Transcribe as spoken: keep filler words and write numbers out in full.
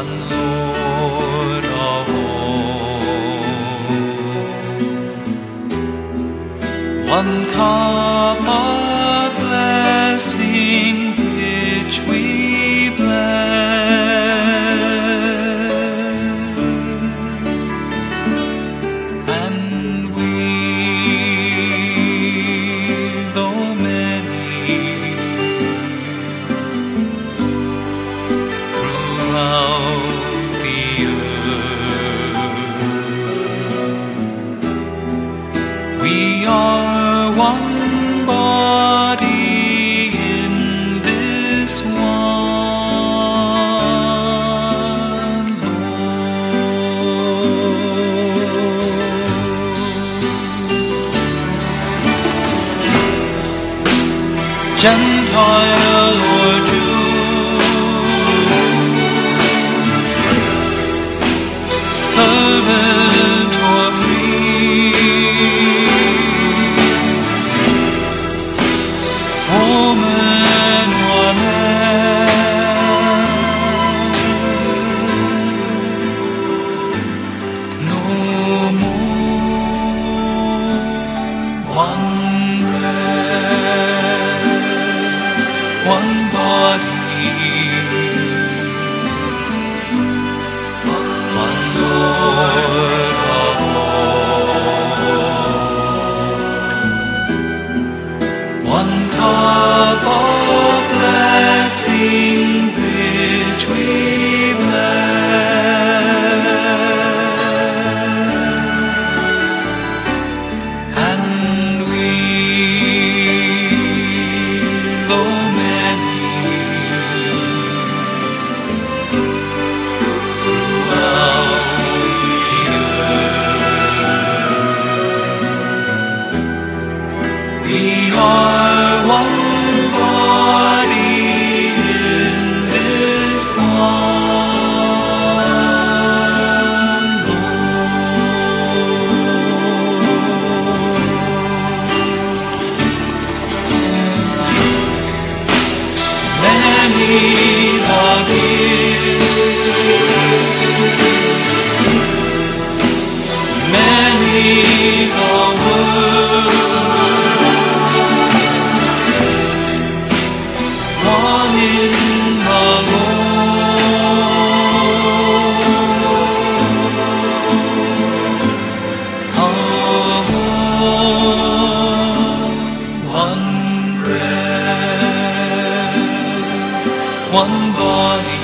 one Lord of all, one cup of blessing which we bless, and we, though many, throughout the earth, we are one body in this one Lord. Gentile or Jew, servant or free, woman or man, no more, one bread, one body, one Lord of all, one cup of blessing which we bless, and we, though many, throughout the earth, we are one body in this one Lord. Many the gifts, many the words, one in the Lord, all one bread, one body,